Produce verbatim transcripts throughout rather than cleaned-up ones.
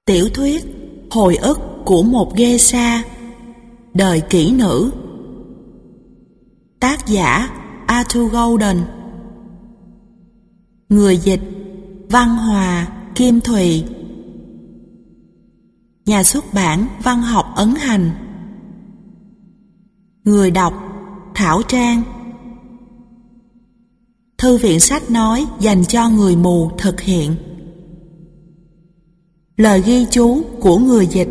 Tiểu thuyết Hồi ức của một geisha, đời kỹ nữ. Tác giả Arthur Golden. Người dịch Văn Hòa, Kim Thùy. Nhà xuất bản Văn học Ấn Hành. Người đọc Thảo Trang. Thư viện sách nói dành cho người mù thực hiện. Lời ghi chú của người dịch.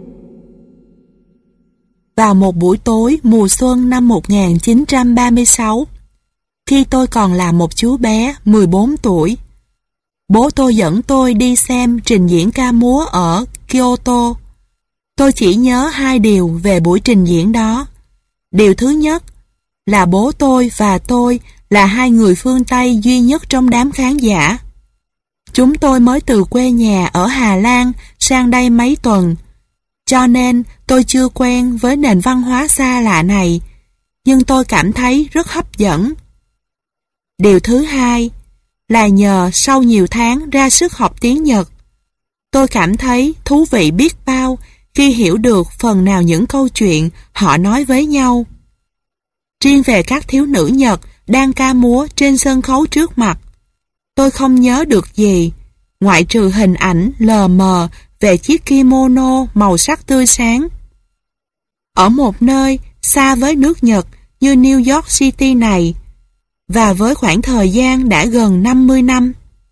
Vào một buổi tối mùa xuân năm một nghìn chín trăm ba mươi sáu, khi tôi còn là một chú bé mười bốn tuổi, bố tôi dẫn tôi đi xem trình diễn ca múa ở Kyoto. Tôi chỉ nhớ hai điều về buổi trình diễn đó. Điều thứ nhất là bố tôi và tôi là hai người phương Tây duy nhất trong đám khán giả. Chúng tôi mới từ quê nhà ở Hà Lan sang đây mấy tuần, cho nên tôi chưa quen với nền văn hóa xa lạ này, nhưng tôi cảm thấy rất hấp dẫn. Điều thứ hai là nhờ sau nhiều tháng ra sức học tiếng Nhật, tôi cảm thấy thú vị biết bao khi hiểu được phần nào những câu chuyện họ nói với nhau. Riêng về các thiếu nữ Nhật đang ca múa trên sân khấu trước mặt, tôi không nhớ được gì, ngoại trừ hình ảnh lờ mờ về chiếc kimono màu sắc tươi sáng. Ở một nơi xa với nước Nhật như New York City này, và với khoảng thời gian đã gần năm mươi năm.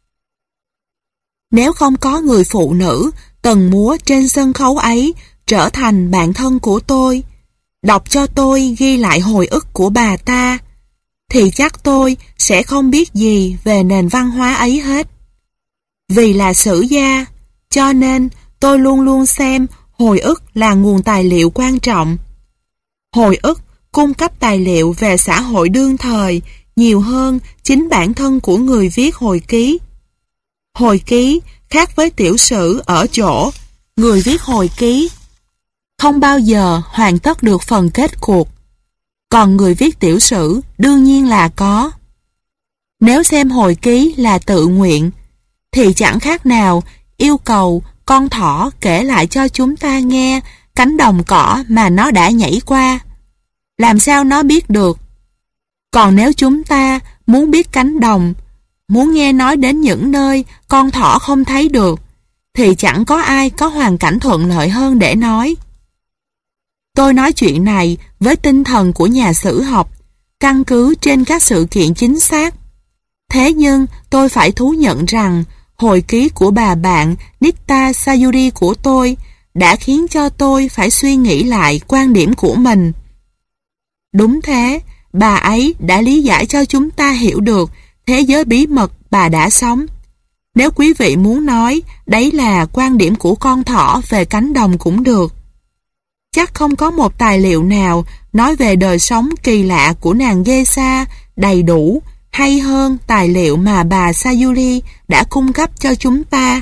Nếu không có người phụ nữ từng múa trên sân khấu ấy trở thành bạn thân của tôi, đọc cho tôi ghi lại hồi ức của bà ta, thì chắc tôi sẽ không biết gì về nền văn hóa ấy hết. Vì là sử gia, cho nên tôi luôn luôn xem hồi ức là nguồn tài liệu quan trọng. Hồi ức cung cấp tài liệu về xã hội đương thời nhiều hơn chính bản thân của người viết hồi ký. Hồi ký khác với tiểu sử ở chỗ người viết hồi ký không bao giờ hoàn tất được phần kết cuộc, còn người viết tiểu sử đương nhiên là có. Nếu xem hồi ký là tự nguyện, thì chẳng khác nào yêu cầu con thỏ kể lại cho chúng ta nghe cánh đồng cỏ mà nó đã nhảy qua. Làm sao nó biết được? Còn nếu chúng ta muốn biết cánh đồng, muốn nghe nói đến những nơi con thỏ không thấy được, thì chẳng có ai có hoàn cảnh thuận lợi hơn để nói. Tôi nói chuyện này với tinh thần của nhà sử học, căn cứ trên các sự kiện chính xác. Thế nhưng tôi phải thú nhận rằng hồi ký của bà bạn Nita Sayuri của tôi đã khiến cho tôi phải suy nghĩ lại quan điểm của mình. Đúng thế, bà ấy đã lý giải cho chúng ta hiểu được thế giới bí mật bà đã sống. Nếu quý vị muốn nói đấy là quan điểm của con thỏ về cánh đồng cũng được. Chắc không có một tài liệu nào nói về đời sống kỳ lạ của nàng geisha đầy đủ hay hơn tài liệu mà bà Sayuri đã cung cấp cho chúng ta.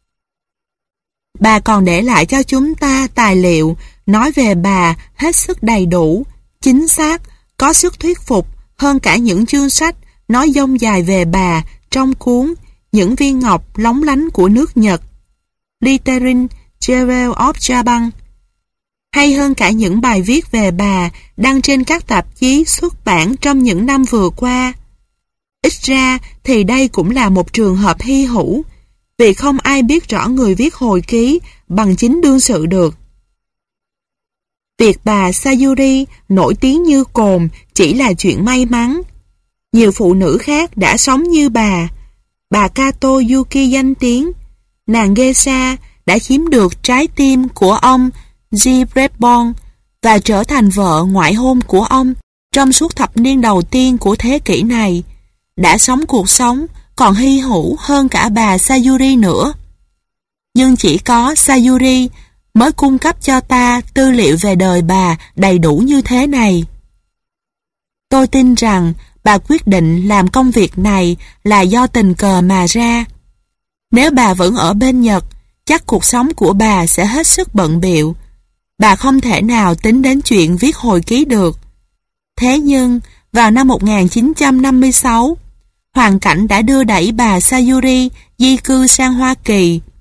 Bà còn để lại cho chúng ta tài liệu nói về bà hết sức đầy đủ, chính xác, có sức thuyết phục hơn cả những chương sách nói dông dài về bà trong cuốn Những viên ngọc lóng lánh của nước Nhật, Glittering Jewel of Japan, hay hơn cả những bài viết về bà đăng trên các tạp chí xuất bản trong những năm vừa qua. Ít ra thì đây cũng là một trường hợp hy hữu, vì không ai biết rõ người viết hồi ký bằng chính đương sự được. Việc bà Sayuri nổi tiếng như cồn chỉ là chuyện may mắn. Nhiều phụ nữ khác đã sống như bà. Bà Kato Yuki danh tiếng, nàng geisha đã chiếm được trái tim của ông Girebon và trở thành vợ ngoại hôn của ông trong suốt thập niên đầu tiên của thế kỷ này, đã sống cuộc sống còn hy hữu hơn cả bà Sayuri nữa. Nhưng chỉ có Sayuri mới cung cấp cho ta tư liệu về đời bà đầy đủ như thế này. Tôi tin rằng bà quyết định làm công việc này là do tình cờ mà ra. Nếu bà vẫn ở bên Nhật, chắc cuộc sống của bà sẽ hết sức bận bịu. Bà không thể nào tính đến chuyện viết hồi ký được. Thế nhưng, vào năm một nghìn chín trăm năm mươi sáu, hoàn cảnh đã đưa đẩy bà Sayuri di cư sang Hoa Kỳ.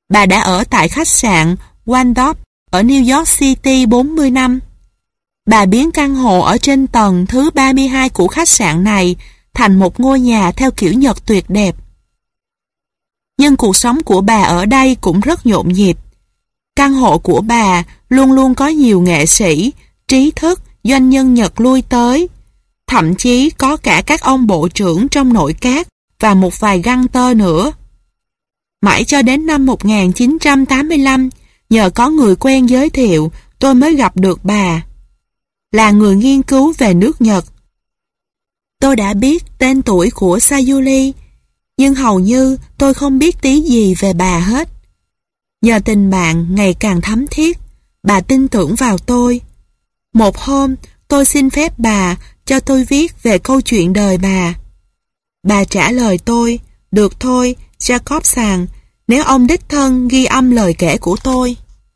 Bà đã ở tại khách sạn Waldorf ở New York City bốn mươi năm. Bà biến căn hộ ở trên tầng thứ ba mươi hai của khách sạn này thành một ngôi nhà theo kiểu Nhật tuyệt đẹp. Nhưng cuộc sống của bà ở đây cũng rất nhộn nhịp. Căn hộ của bà luôn luôn có nhiều nghệ sĩ, trí thức, doanh nhân Nhật lui tới. Thậm chí có cả các ông bộ trưởng trong nội các và một vài găng tơ nữa. Mãi cho đến năm một nghìn chín trăm tám mươi lăm, nhờ có người quen giới thiệu, tôi mới gặp được bà. Là người nghiên cứu về nước Nhật, tôi đã biết tên tuổi của Sayuri, nhưng hầu như tôi không biết tí gì về bà hết. Nhờ tình bạn ngày càng thấm thiết, bà tin tưởng vào tôi. Một hôm, tôi xin phép bà cho tôi viết về câu chuyện đời bà. Bà trả lời tôi, được thôi, Jacob-san, nếu ông đích thân ghi âm lời kể của tôi.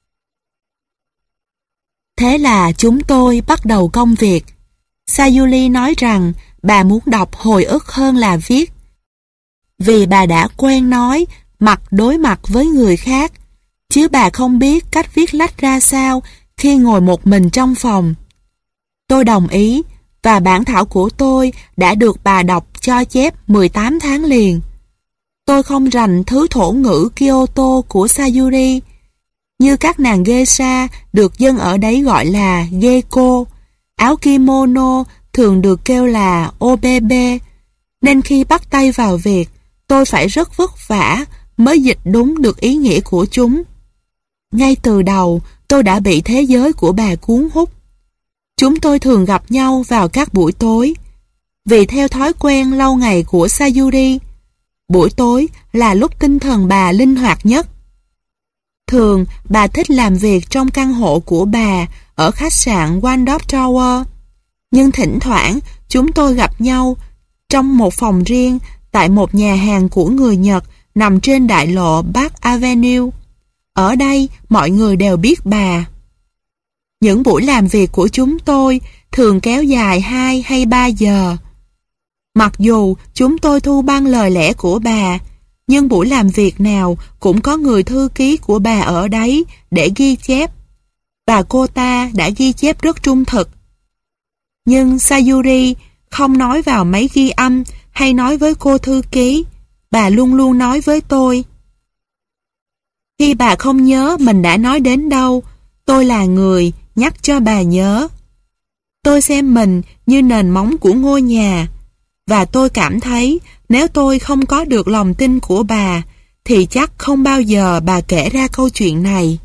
Thế là chúng tôi bắt đầu công việc. Sayuri nói rằng bà muốn đọc hồi ức hơn là viết, vì bà đã quen nói mặt đối mặt với người khác, chứ bà không biết cách viết lách ra sao khi ngồi một mình trong phòng. Tôi đồng ý, và bản thảo của tôi đã được bà đọc cho chép mười tám tháng liền. Tôi không rành thứ thổ ngữ Kyoto của Sayuri, như các nàng geisha được dân ở đấy gọi là geiko. Áo kimono thường được kêu là obebe, nên khi bắt tay vào việc, tôi phải rất vất vả mới dịch đúng được ý nghĩa của chúng. Ngay từ đầu, tôi đã bị thế giới của bà cuốn hút. Chúng tôi thường gặp nhau vào các buổi tối, vì theo thói quen lâu ngày của Sayuri, buổi tối là lúc tinh thần bà linh hoạt nhất. Thường, bà thích làm việc trong căn hộ của bà ở khách sạn Waldorf Tower, nhưng thỉnh thoảng chúng tôi gặp nhau trong một phòng riêng tại một nhà hàng của người Nhật nằm trên đại lộ Park Avenue. Ở đây, mọi người đều biết bà. Những buổi làm việc của chúng tôi thường kéo dài hai hay ba giờ. Mặc dù chúng tôi thu băng lời lẽ của bà, nhưng buổi làm việc nào cũng có người thư ký của bà ở đấy để ghi chép. Và cô ta đã ghi chép rất trung thực. Nhưng Sayuri không nói vào máy ghi âm hay nói với cô thư ký. Bà luôn luôn nói với tôi. Khi bà không nhớ mình đã nói đến đâu, tôi là người nhắc cho bà nhớ. Tôi xem mình như nền móng của ngôi nhà, và tôi cảm thấy nếu tôi không có được lòng tin của bà, thì chắc không bao giờ bà kể ra câu chuyện này.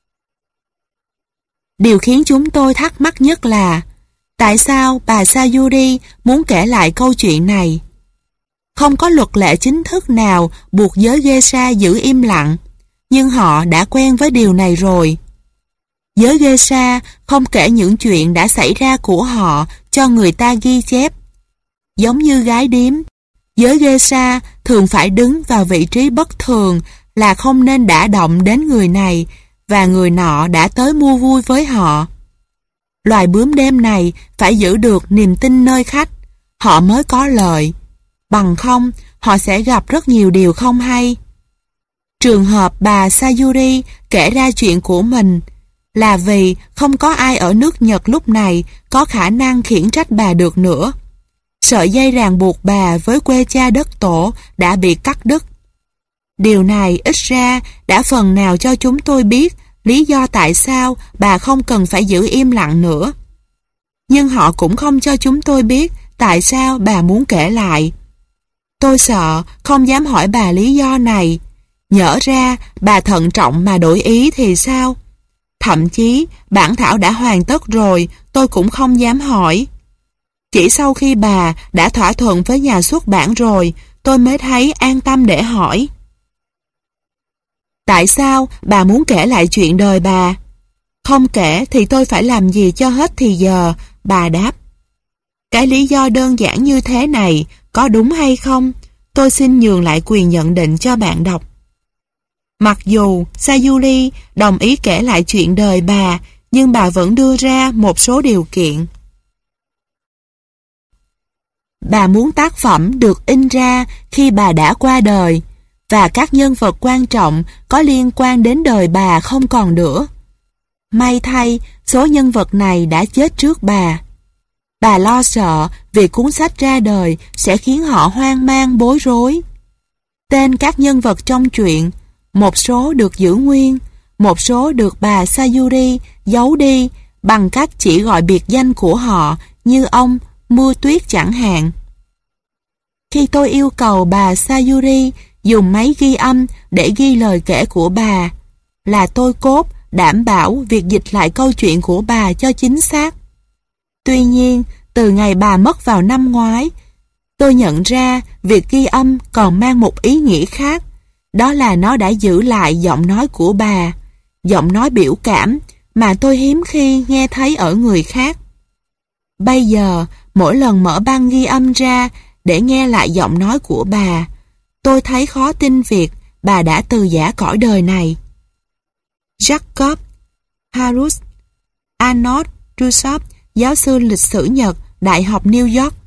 Điều khiến chúng tôi thắc mắc nhất là tại sao bà Sayuri muốn kể lại câu chuyện này? Không có luật lệ chính thức nào buộc giới geisha giữ im lặng, nhưng họ đã quen với điều này rồi. Giới geisha không kể những chuyện đã xảy ra của họ cho người ta ghi chép. Giống như gái điếm, giới geisha thường phải đứng vào vị trí bất thường là không nên đả động đến người này và người nọ đã tới mua vui với họ. Loài bướm đêm này phải giữ được niềm tin nơi khách, họ mới có lợi. Bằng không, họ sẽ gặp rất nhiều điều không hay. Trường hợp bà Sayuri kể ra chuyện của mình là vì không có ai ở nước Nhật lúc này có khả năng khiển trách bà được nữa. Sợi dây ràng buộc bà với quê cha đất tổ đã bị cắt đứt. Điều này ít ra đã phần nào cho chúng tôi biết lý do tại sao bà không cần phải giữ im lặng nữa. Nhưng họ cũng không cho chúng tôi biết tại sao bà muốn kể lại. Tôi sợ, không dám hỏi bà lý do này. Nhỡ ra bà thận trọng mà đổi ý thì sao? Thậm chí bản thảo đã hoàn tất rồi, tôi cũng không dám hỏi. Chỉ sau khi bà đã thỏa thuận với nhà xuất bản rồi, tôi mới thấy an tâm để hỏi. Tại sao bà muốn kể lại chuyện đời bà? Không kể thì tôi phải làm gì cho hết thì giờ, bà đáp. Cái lý do đơn giản như thế này, có đúng hay không? Tôi xin nhường lại quyền nhận định cho bạn đọc. Mặc dù Sayuri đồng ý kể lại chuyện đời bà, nhưng bà vẫn đưa ra một số điều kiện. Bà muốn tác phẩm được in ra khi bà đã qua đời, và các nhân vật quan trọng có liên quan đến đời bà không còn nữa. May thay, số nhân vật này đã chết trước bà. Bà lo sợ việc cuốn sách ra đời sẽ khiến họ hoang mang bối rối. Tên các nhân vật trong truyện, một số được giữ nguyên, một số được bà Sayuri giấu đi bằng cách chỉ gọi biệt danh của họ như ông Mưa Tuyết chẳng hạn. Khi tôi yêu cầu bà Sayuri dùng máy ghi âm để ghi lời kể của bà, là tôi cốt đảm bảo việc dịch lại câu chuyện của bà cho chính xác. Tuy nhiên, từ ngày bà mất vào năm ngoái, tôi nhận ra việc ghi âm còn mang một ý nghĩa khác, đó là nó đã giữ lại giọng nói của bà, giọng nói biểu cảm mà tôi hiếm khi nghe thấy ở người khác. Bây giờ, mỗi lần mở băng ghi âm ra để nghe lại giọng nói của bà, tôi thấy khó tin việc bà đã từ giã cõi đời này. Jacob Harus Arnold Rusov, giáo sư lịch sử Nhật, Đại học New York.